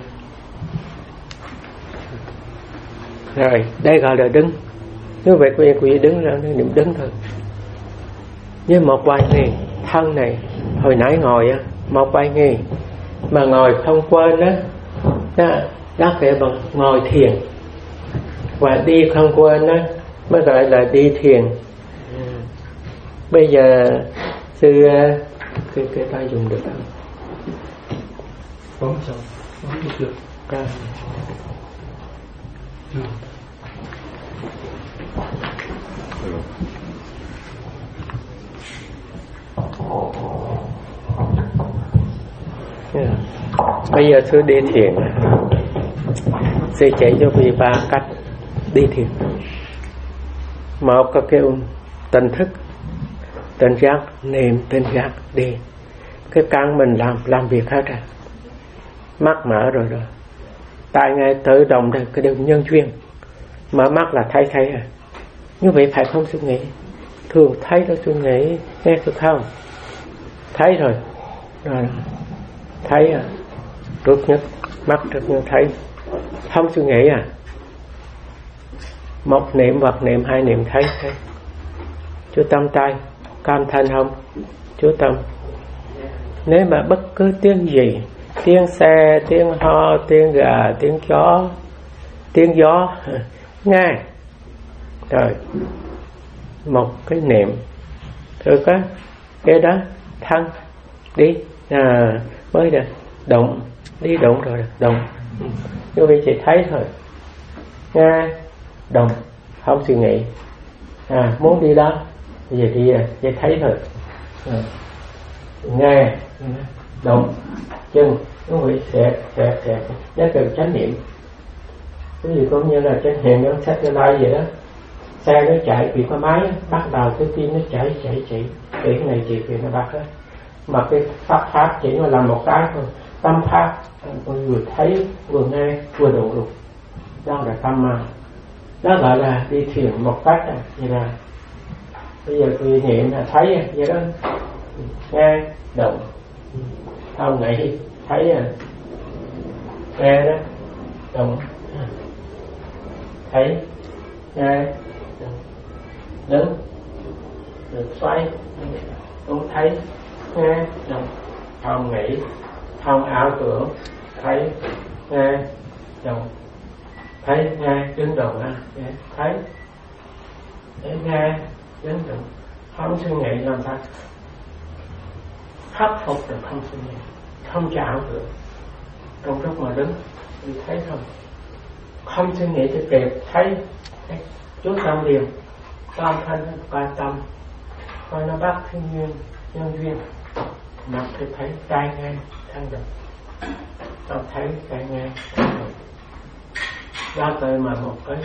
Rồi, đây gọi là đứng. Như vậy quý vị đứng là niệm đứng thôi. Như một vài ngày, thân này, hồi nãy ngồi á, một vài ngày, mà ngồi không quên á, đó, đó kể bằng ngồi thiền. Và đi không quên á, mới gọi là đi thiền. Bây giờ sư cái cái ta dùng được không? Bấm sao? Bấm được được. À. Ừ. Yeah. Bây giờ sư đi thiền, sư chỉ cho quý ba cách đi thiền. Một có kêu tỉnh thức, tỉnh giác, niệm tỉnh giác đi. Cái căn mình làm làm việc hết rồi, mắt mở rồi rồi, tai nghe tự động đây, cái điều nhân duyên. Mở mắt là thấy thấy à. Như vậy phải không suy nghĩ. Thường thấy đó suy nghĩ, nghe được không? Thấy rồi, rồi thấy à, rút nhất mắt trước như thấy, không suy nghĩ à. Một niệm hoặc niệm, hai niệm thấy thấy. Chú tâm tay, cam thanh không? Chú tâm. Nếu mà bất cứ tiếng gì, tiếng xe, tiếng ho, tiếng gà, tiếng chó, tiếng gió, nghe. Rồi, một cái niệm. Rồi có cái đó, thân, đi, à, mới được, động, đi động rồi, động. Như vậy chỉ thấy thôi. Nghe, động, không suy nghĩ. À, muốn đi đó, bây giờ đi à, chỉ thấy thôi. À, nghe, động, chân, như vậy xẹt, xẹt, xẹt, nhớ cần chánh niệm. Cái gì cũng như là chánh niệm nó sách cho lai vậy đó. Xe nó chạy vì có máy bắt đầu cái tim nó chạy chạy chạy để cái này chị thì nó bắt hết. Mà cái pháp pháp chỉ nó làm một cái thôi, tâm pháp vừa thấy vừa nghe vừa động luôn. đó là tâm mà đó gọi là đi thiền một cách à, vậy là bây giờ tôi niệm là thấy vậy đó, nghe động không nghĩ thấy à, nghe đó động thấy nghe động đứng được xoay cũng thấy nghe động không nghĩ không ảo tưởng thấy nghe động thấy nghe đứng động à, thấy thấy nghe đứng động không suy nghĩ làm sao khắc phục được không suy nghĩ không chạm được trong lúc mà đứng thì thấy không không suy nghĩ thì kịp thấy, thấy. Chú tâm điều tâm thanh quan tâm coi nó bắt thiên nhiên nhân duyên mặt thì thấy tai nghe thanh động nó thấy tai nghe thanh động ra tới mà một cái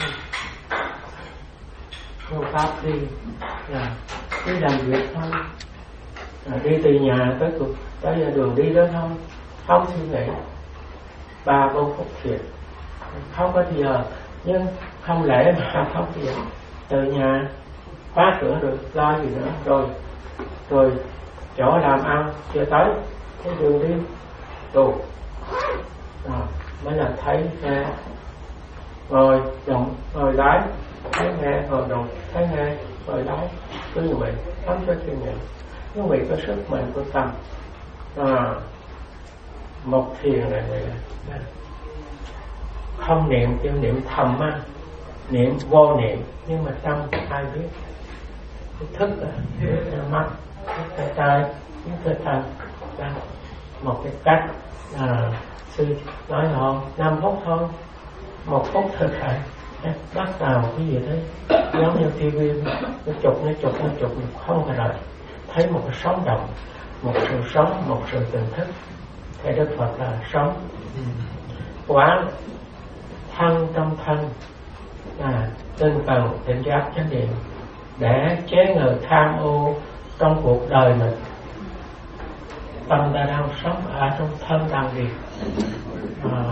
phương pháp đi là đi làm việc thôi, à, đi từ nhà tới tới đường đi đó thôi, không suy nghĩ ba bốn phút thiền không có giờ nhưng không lẽ mà không thiền từ nhà khóa cửa được lo gì nữa rồi rồi chỗ làm ăn chưa tới cái đường đi tù à, mới là thấy nghe ngồi động ngồi lái thấy nghe ngồi động thấy nghe ngồi lái cứ như vậy không có suy nghĩ như vậy có sức mạnh của tâm à, một thiền này vậy là không niệm kêu niệm thầm á, niệm vô niệm nhưng mà tâm ai biết cái thức là cái mắt cái tai cái thân một cái cách à, sư nói là năm phút thôi một phút thực hành bắt vào cái gì đấy giống như tivi nó chụp nó chụp nó chụp không phải rồi thấy một cái sống động một sự sống một sự tỉnh thức thầy Đức Phật là sống quán thân trong thân à, tinh cần tỉnh giác chánh niệm để chế ngự tham ô trong cuộc đời mình. Tâm ta đang sống ở trong thân đang đi à,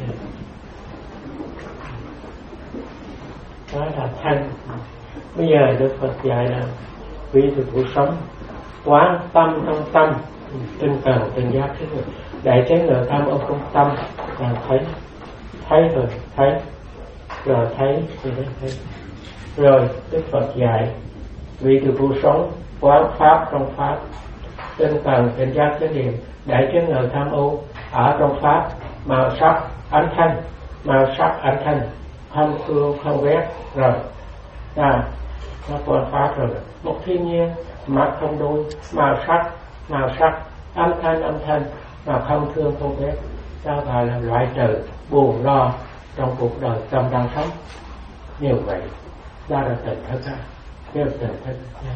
đó là thân. Bây giờ Đức Phật dạy là vì từ cuộc sống quán tâm trong tâm tinh cần tỉnh giác chánh niệm để chế ngự tham ô trong tâm là thấy thấy rồi thấy rồi thấy thì đấy thấy rồi Đức Phật dạy vì từ cuộc sống quán pháp trong pháp tinh cần tỉnh giác chánh niệm để chế ngự tham ô ở trong pháp màu sắc ánh thanh màu sắc ánh thanh không thương không ghét rồi à nó quan pháp rồi một thiên nhiên mặt không đôi màu sắc màu sắc âm thanh âm thanh mà không thương không ghét đó gọi là loại trừ buồn lo trong cuộc đời tâm đang sống như vậy đó là tỉnh thức á, kêu tỉnh thức nha.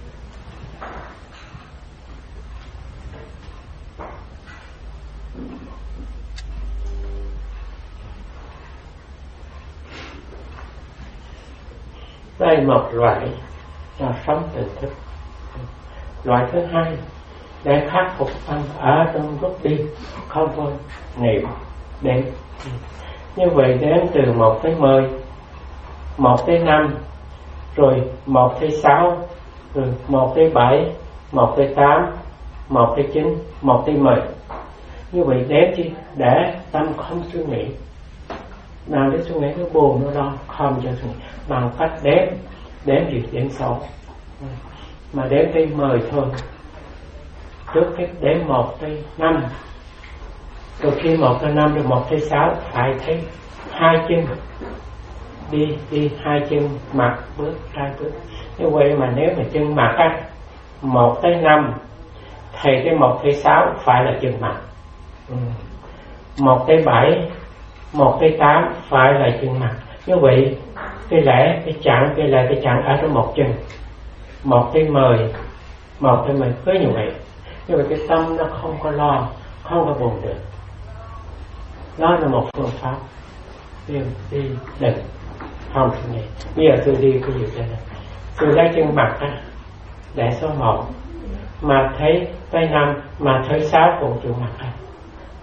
Đây một loại là sống tỉnh thức. Loại thứ hai để khắc phục tâm ở trong lúc đi không thôi niệm đến như vậy đến từ một tới mười một tới năm rồi một tới sáu rồi một tới bảy một tới tám một tới chín một tới mười như vậy đến chi để tâm không suy nghĩ nào để suy nghĩ nó buồn nó lo không cho suy nghĩ bằng cách đếm đếm gì đếm sáu mà đếm tới mười thôi trước hết đếm một tới năm rồi khi một tới năm rồi một tới sáu phải thấy hai chân đi đi hai chân mặt bước hai bước như vậy mà nếu mà chân mặt á một tới năm thì cái một tới sáu phải là chân mặt ừ. một tới bảy một tới tám phải là chân mặt như vậy cái lẽ cái chặng cái là cái chặng ở trong một chân một tới mười một tới mười cứ như vậy như vậy cái tâm nó không có lo không có buồn được đó là một phương pháp đi đi đừng không suy nghĩ bây giờ tôi đi cái gì đây này tôi lấy chân mặt á để số một mà thấy tới năm mà thấy sáu cũng chịu mặt á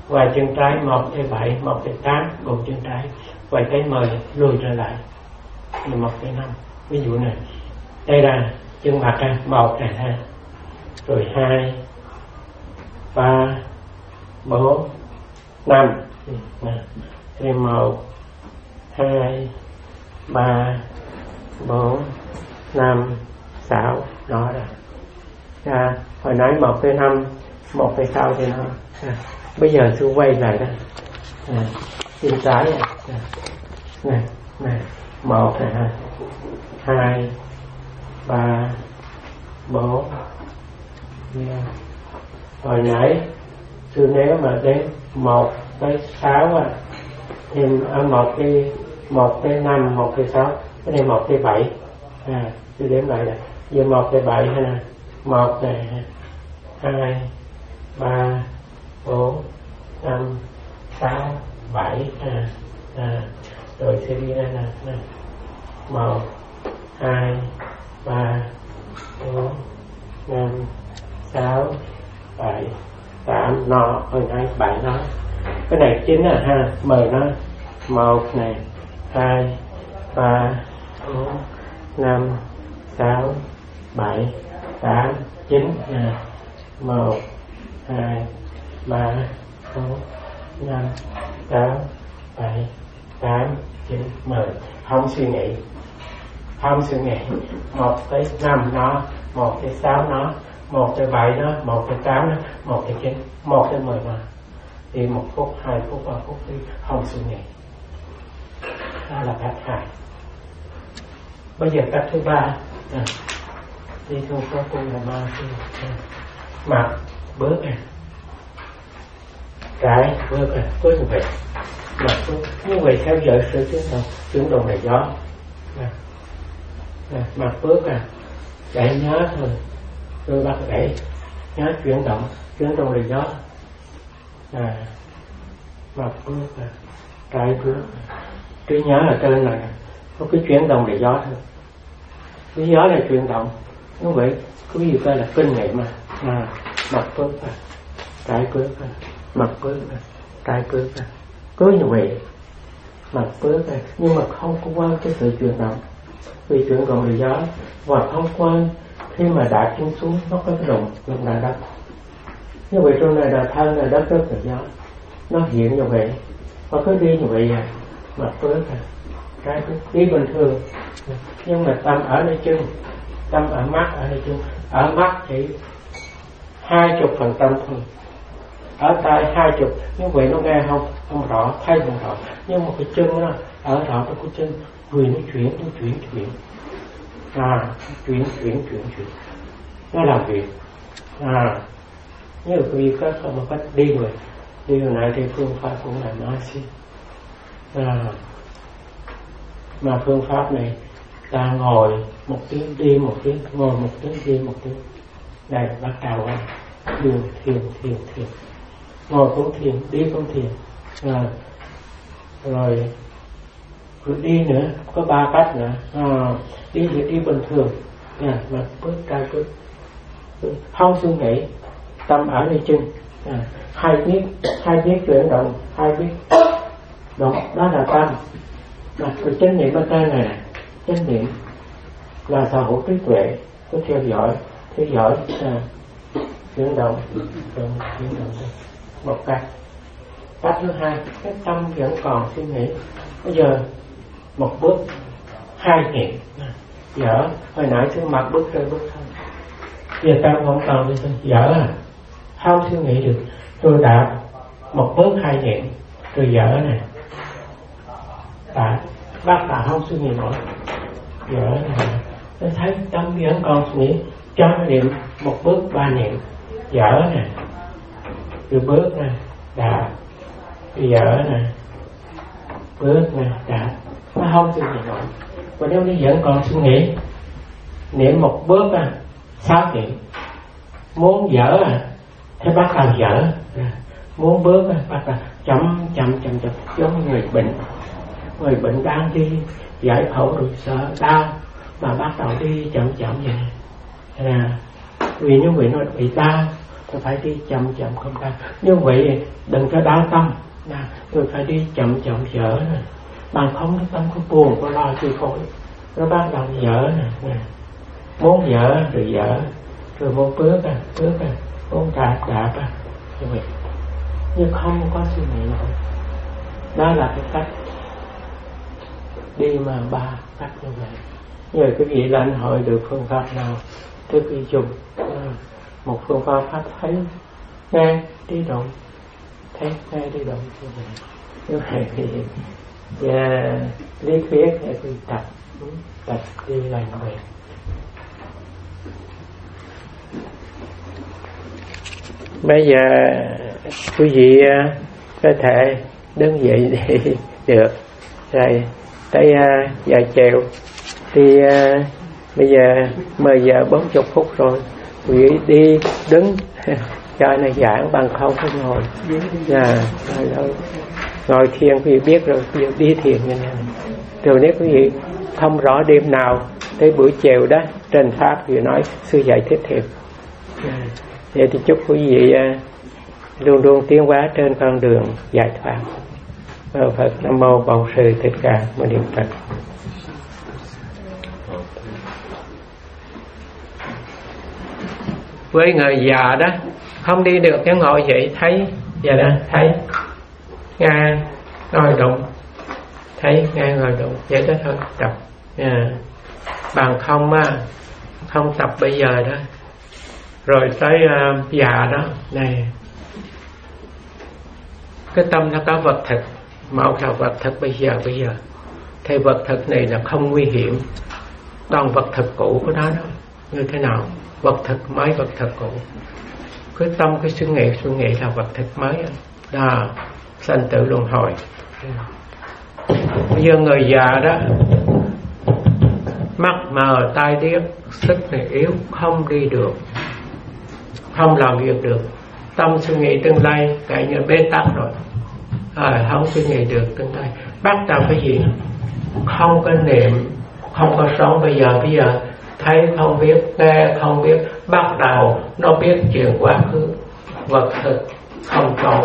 Quay chân trái một tới bảy, một tới tám, gồm chân trái. Quay tới mười, lùi trở lại. một tới năm. Ví dụ này. Đây là chân mặt ha, một này ha. Rồi hai, ba, bốn, năm. Thêm một, hai, ba, bốn, năm, sáu. Đó rồi. À, hồi nãy một tới năm, một tới sáu thì nó. À, bây giờ tôi quay lại đó. À, chân trái này. À, này, này, một này ha. Hai, ba, bốn. Yeah. Hồi nãy tôi nếu mà đến một tới sáu à, thêm ở một cái một tới năm, một tới sáu, cái này một tới bảy. À, tôi đếm lại này. Giờ một tới bảy ha. Một này, hai, ba, bốn, năm, sáu, bảy. À, à. Rồi sẽ đi đây là một, hai, ba, bốn, năm, sáu, bảy, tám. Nó hồi nãy bảy nó. Cái này chính là ha, mời nó. Một này, hai, ba, bốn, năm, sáu, bảy, tám, chín. À, một, hai, ba, bốn, năm, sáu, bảy, tám, chín, mười. Không suy nghĩ, không suy nghĩ. Một tới năm nó, một tới sáu nó, một tới bảy nó, một tới tám nó, một tới chín, một tới mười nó. Đi một phút, hai phút, ba phút đi, không suy nghĩ. Đó là cách hai. Bây giờ cách thứ ba. À, đi thôi có cô là ma sư. À, mặt bước này, cái bước này, cứ như vậy. Mặt bước như vậy theo dõi sự chuyển động, chuyển động này gió. À, à, mặt bước à, chạy nhớ thôi, tôi bắt gãy, nhớ chuyển động, chuyển động này gió. À, mặt bước à, cái bước. Cái nhớ là trên này có cái chuyển động để gió thôi. Cái gió là chuyển động. Như vậy có gì coi là kinh nghiệm mà. À, mặt bước à, cái bước à, mặt bước à, cái bước à. Cứ như vậy mặt bước à, nhưng mà không có quan cái sự chuyển động. Vì chuyển động để gió và không quan khi mà đạp chân xuống nó có cái động động đá đất. Như vậy trong này là thân là đất rất là gió. Nó hiện như vậy và cứ đi như vậy à. Mặt bước à, cái đi bình thường, nhưng mà tâm ở nơi chân, tâm ở mắt ở nơi chân. Ở mắt chỉ hai chục phần trăm thôi, ở tai hai chục, như vậy nó nghe không không rõ, thấy không rõ. Nhưng mà cái chân đó ở đó cái chân người nó chuyển, nó chuyển chuyển, à chuyển chuyển chuyển chuyển, nó làm việc. À như quý vị có không một cách đi rồi, đi hồi nãy thì phương pháp cũng là nói xin. À, mà phương pháp này ta ngồi một tiếng đi một tiếng, ngồi một tiếng đi một tiếng. Đây bắt đầu anh thiền thiền thiền thiền, ngồi cũng thiền, đi cũng thiền. À, rồi rồi đi nữa có ba cách nữa. À, đi thì đi bình thường, à, mà bước ra bước không suy nghĩ, tâm ở nơi chân. À, hai biết hai biết chuyển động, hai biết động, đó là tâm. Mà cái chánh niệm ở trên này, chánh niệm là sở hữu trí tuệ, có theo dõi, theo dõi à, chuyển động, chuyển động một cách. Cách thứ hai, cái tâm vẫn còn suy nghĩ. Bây giờ một bước, hai niệm, dở. Hồi nãy thứ mặt bước rơi bước thôi. Giờ tâm không còn đi, dở à, không suy nghĩ được. Tôi đạp một bước hai niệm, tôi dở này. Tại bác bà không suy nghĩ nổi, dở này. Tôi thấy tâm vẫn còn suy nghĩ, cho niệm một bước ba niệm, dở này. Tôi bước này, đạp, dở này, bước này, đạp. Nó không suy nghĩ nổi. Và nếu nó vẫn còn suy nghĩ, niệm một bước à, sáu niệm. Muốn dở à, thế bắt đầu dở. Muốn bước à, bắt đầu chậm chậm chậm chậm, giống người bệnh. Người bệnh đang đi giải phẫu rồi sợ đau mà bắt đầu đi chậm chậm vậy. À, vì như vậy nó bị đau tôi phải đi chậm chậm không đau. Như vậy đừng cho đau tâm. Nè, tôi phải đi chậm chậm dở nè. Bằng không cái tâm có buồn, có lo chi phối. Nó bắt đầu dở nè, nè. Muốn dở rồi dở. Rồi một bước à, bước à, muốn đạp đạp à. Như vậy. Nhưng không có suy nghĩ nữa. Đó là cái cách đi mà ba cách như vậy. Nhờ cái vị lãnh hội được phương pháp nào trước khi dùng một phương pháp pháp thấy nghe đi động, thấy nghe đi động như vậy. Như vậy thì và lý thuyết để đi tập tập đi làm vậy. Bây giờ quý vị có thể đứng dậy để được rồi tới uh, giờ chiều thì uh, bây giờ mười giờ bốn chục phút rồi, quý vị đi đứng cho nó giãn, bằng không có ngồi. À, rồi, ngồi thiền quý vị biết rồi, quý vị đi thiền như này. Rồi nếu quý vị không rõ đêm nào tới buổi chiều đó trên pháp thì nói sư dạy thích thiệt. À, vậy thì chúc quý vị uh, luôn luôn tiến hóa trên con đường giải thoát. Phật Nam Mô Bổn Sư Thích Ca Mâu Ni Phật. Với người già đó không đi được cái ngồi dậy thấy vậy đó, thấy nghe ngồi động, thấy nghe ngồi động vậy đó thôi tập. À, bằng không á, không tập bây giờ đó rồi tới uh, già đó này, cái tâm nó có vật thực. Mẫu là vật thực bây giờ bây giờ thì vật thực này là không nguy hiểm, còn vật thực cũ của nó đó như thế nào, vật thực mới, vật thực cũ. Cái tâm cái suy nghĩ suy nghĩ là vật thực mới đó, sanh tử luân hồi. Bây giờ người già đó mắt mờ tai điếc, sức này yếu, không đi được, không làm việc được, tâm suy nghĩ tương lai cái như bế tắc rồi. À, không suy nghĩ được tương lai, bắt đầu cái gì không có niệm, không có sống bây giờ. Bây giờ thấy không biết, nghe không biết, bắt đầu nó biết chuyện quá khứ, vật thực không còn,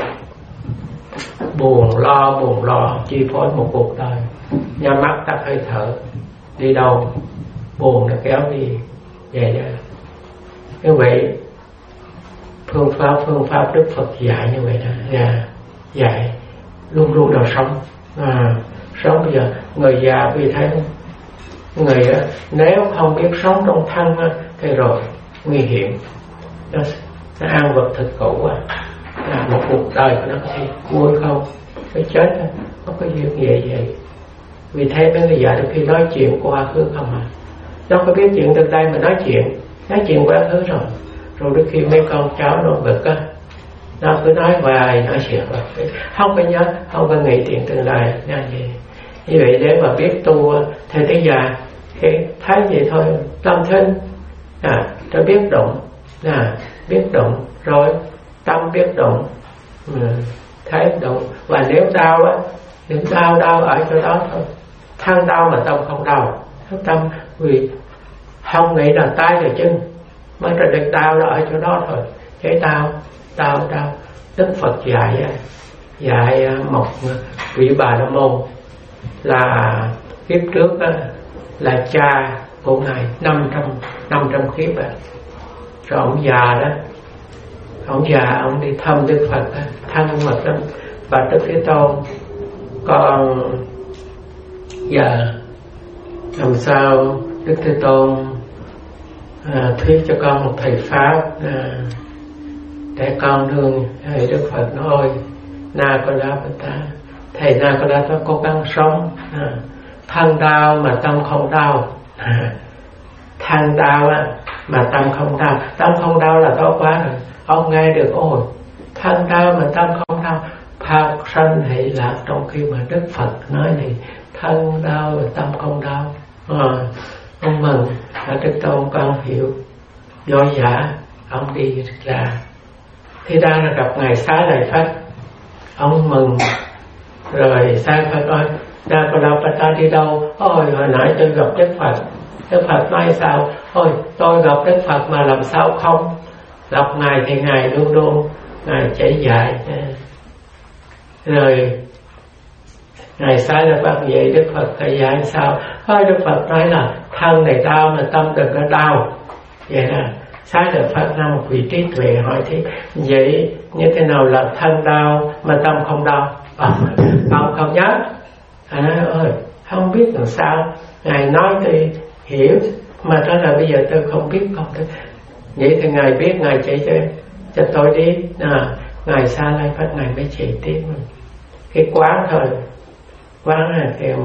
buồn lo buồn lo chi phối một cuộc đời. Nhắm mắt tắt hơi thở, đi đâu buồn nó kéo đi vậy đó. Như vậy phương pháp phương pháp Đức Phật dạy như vậy đó, yeah, dạy luôn luôn là sống. À, sống bây giờ người già vì thấy người á, nếu không biết sống trong thân á, thì rồi nguy hiểm, nó, nó ăn vật thực cũ á, à, một cuộc đời của nó có thể cuối không, cái chết á, nó có duyên vậy vậy. Vì thế mấy người già đôi khi nói chuyện quá khứ không à, nó có biết chuyện từ đây mà nói chuyện, nói chuyện quá khứ rồi, rồi đôi khi mấy con cháu nó bực á, nó cứ nói vài nói chuyện rồi không có nhớ, không có nghĩ chuyện tương lai như vậy. Như vậy để mà biết tu thì tới già thì thấy vậy thôi, tâm thân à, nó biết động, à, biết động rồi tâm biết động, à, thấy động. Và nếu đau á, nếu đau đau ở chỗ đó thôi, thân đau mà tâm không đau, tâm vì không nghĩ là tay rồi chân mới ra được đau nó ở chỗ đó thôi, cái đau đau đau. Đức Phật dạy dạy một vị Bà La Môn là kiếp trước là cha của ngài năm trăm năm trăm kiếp à. Rồi ông già đó, ông già ông đi thăm Đức Phật thân mật lắm, và Đức Thế Tôn còn giờ làm sao Đức Thế Tôn à, thuyết cho con một thầy pháp à, để con đương thầy Đức Phật nói na con đáp ta, thầy na con đáp ta cố gắng sống, à, thân đau mà tâm không đau, à, thân đau á mà tâm không đau, tâm không đau là tốt quá rồi. Ông nghe được ôi thân đau mà tâm không đau, pháp sanh hỷ lạc, trong khi mà Đức Phật nói này thân đau mà tâm không đau. À, ông mừng là Đức Tôn con hiểu, do giả ông đi ra thì ra là gặp ngài Xá Lợi Phất, ông mừng rồi Xá Lợi Phất nói ra con đâu ta đi đâu, ôi hồi nãy tôi gặp Đức Phật. Đức Phật nói sao, ôi tôi gặp Đức Phật mà làm sao không gặp ngài thì ngài luôn luôn ngài chỉ dạy. Rồi ngài sai là Phật vậy, Đức Phật thầy dạy sao? Ôi, Đức Phật nói là thân này đau mà tâm đừng có đau. Vậy là sai là Phật nằm một vị trí tuệ hỏi thế vậy như thế nào là thân đau mà tâm không đau? Ông, ông không nhớ. À ơi, không biết làm sao. Ngài nói thì hiểu, mà đó là bây giờ tôi không biết không được. Vậy thì ngài biết, ngài chỉ cho cho tôi đi. À, ngài xa lại Phật ngài mới chỉ tiếp. Cái quán thôi, quán là kêu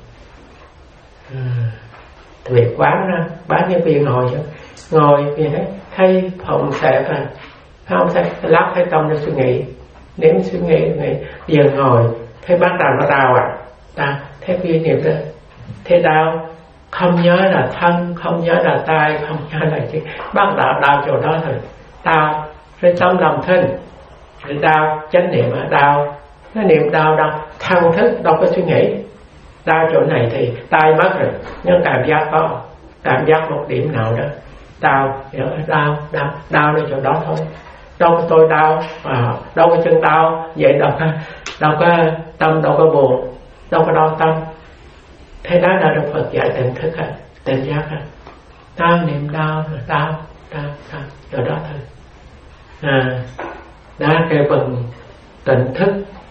à, việc quán đó, bán nhân viên ngồi cho ngồi thì thấy thấy phòng xẹp à, không thấy lắp thấy tâm nó suy nghĩ, nếu suy nghĩ nghĩ giờ ngồi thấy bắt đầu nó đau à, ta thấy cái niệm đó, thấy đau không nhớ là thân, không nhớ là tay, không nhớ là chứ bắt đầu đau chỗ đó thôi, đau rồi tâm lòng thân, rồi đau chánh niệm mà đau, nó niệm đau đâu, thân thức đâu có suy nghĩ, đau chỗ này thì tay mất rồi, nhưng cảm giác có, cảm giác một điểm nào đó, đau, đau, đau, đau ở chỗ đó thôi, đâu có tôi đau, à, đâu có chân đau, vậy đâu có, đâu có tâm, đâu có buồn, đâu có đau tâm. Thế đó là Đức Phật dạy tỉnh thức á, tỉnh giác á, đau niệm đau, đau, đau, đau, chỗ đó thôi. À, đó cái phần tỉnh thức,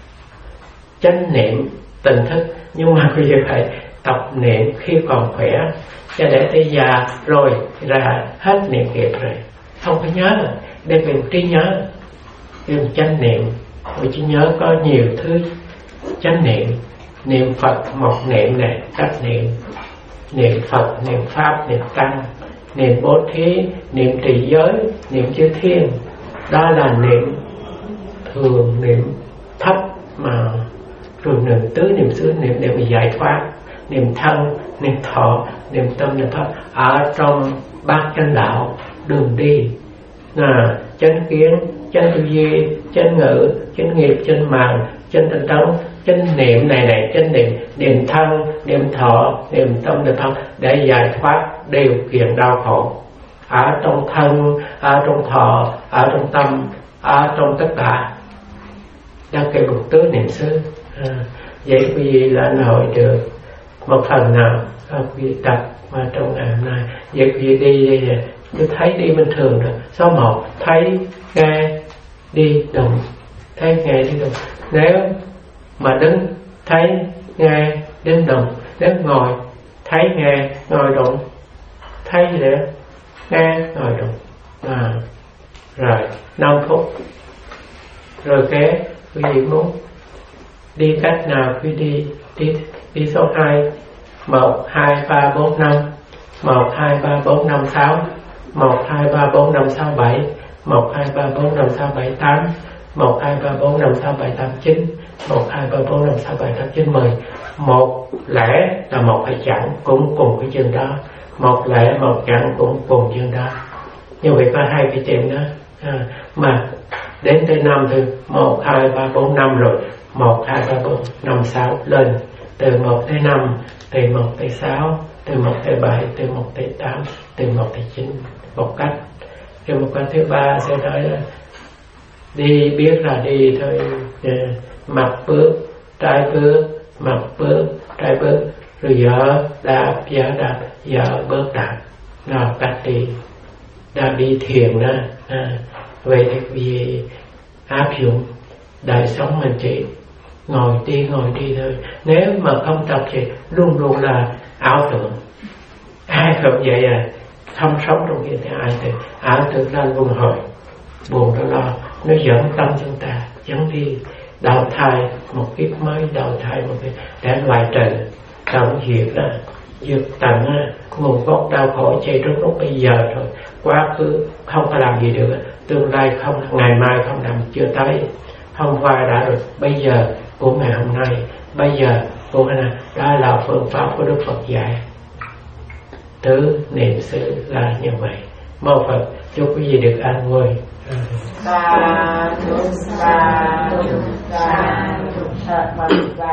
chánh niệm, tỉnh thức, nhưng mà bây giờ phải tập niệm khi còn khỏe, cho để tới già rồi ra hết niệm kịp rồi, không có nhớ rồi, để về trí nhớ, để chánh niệm, vì trí nhớ có nhiều thứ, chánh niệm, niệm Phật một niệm này, cách niệm, niệm Phật, niệm Pháp, niệm Tăng, niệm bố thí, niệm trì giới, niệm chư thiên, đó là niệm thường, niệm thấp mà rồi niệm tứ, niệm xứ, niệm để bị giải thoát, niệm thân, niệm thọ, niệm tâm, niệm pháp ở trong bát chánh đạo đường đi, à, chánh kiến, chánh tư duy, chánh ngữ, chánh nghiệp, chánh mạng, chánh tinh tấn, chánh niệm này này, chánh niệm, niệm thân, niệm thọ, niệm tâm, niệm pháp để giải thoát điều kiện đau khổ ở trong thân, ở trong thọ, ở trong tâm, ở trong tất cả. Đang kêu một tứ niệm xứ. À, vậy quý vị là nội được một phần nào quý vị tập mà trong ngày hôm nay. Vậy quý vị đi đi cứ thấy đi bình thường rồi. Số một thấy nghe đi động, thấy nghe đi động. Nếu mà đứng thấy nghe đứng động, nếu ngồi thấy nghe ngồi động, thấy gì đó nghe ngồi động. À, rồi năm phút rồi kế quý vị muốn đi cách nào quý đi đi đi số hai, một hai ba bốn năm, một hai ba bốn năm sáu, một hai ba bốn năm sáu bảy, một hai ba bốn năm sáu bảy tám, một hai ba bốn năm sáu bảy tám chín, một hai ba bốn năm sáu bảy tám chín mười. Một lẻ là một hay chẵn cũng cùng cái chân đó, một lẻ một chẵn cũng cùng chân đó. Như vậy có hai cái chân đó. À, mà đến tới năm thì một hai ba bốn năm rồi, một hai ba bốn năm sáu lên, từ một tới năm, từ một tới sáu, từ một tới bảy, từ một tới tám, từ một tới chín, một cách. Rồi một cách thứ ba sẽ nói là đi biết là đi thôi, mặt bước trái bước, mặt bước trái bước, rồi dở đạp dở đạp dở bước đạp, nào cách đi, đã đi thiền đó. À, vậy thì vì áp dụng đời sống mình chỉ ngồi đi ngồi đi thôi. Nếu mà không tập thì luôn luôn là ảo tưởng. Ai không vậy à, không sống trong hiện tại ai thì ảo tưởng ra luân hồi, buồn nó lo, nó dẫn tâm chúng ta dẫn đi đào thai một kiếp mới, đào thai một kiếp để loại trừ tổng diệt đó, diệt tận nguồn gốc đau khổ chạy trong lúc bây giờ thôi. Quá khứ không có làm gì được, tương lai không, ngày mai không làm chưa tới, hôm qua đã rồi, bây giờ của ngày hôm nay, bây giờ của ngày nay, đó là phương pháp của Đức Phật dạy. Tứ niệm xứ là như vậy. Mong Phật chúc quý vị được an vui. Sa thù sa thù sa thù.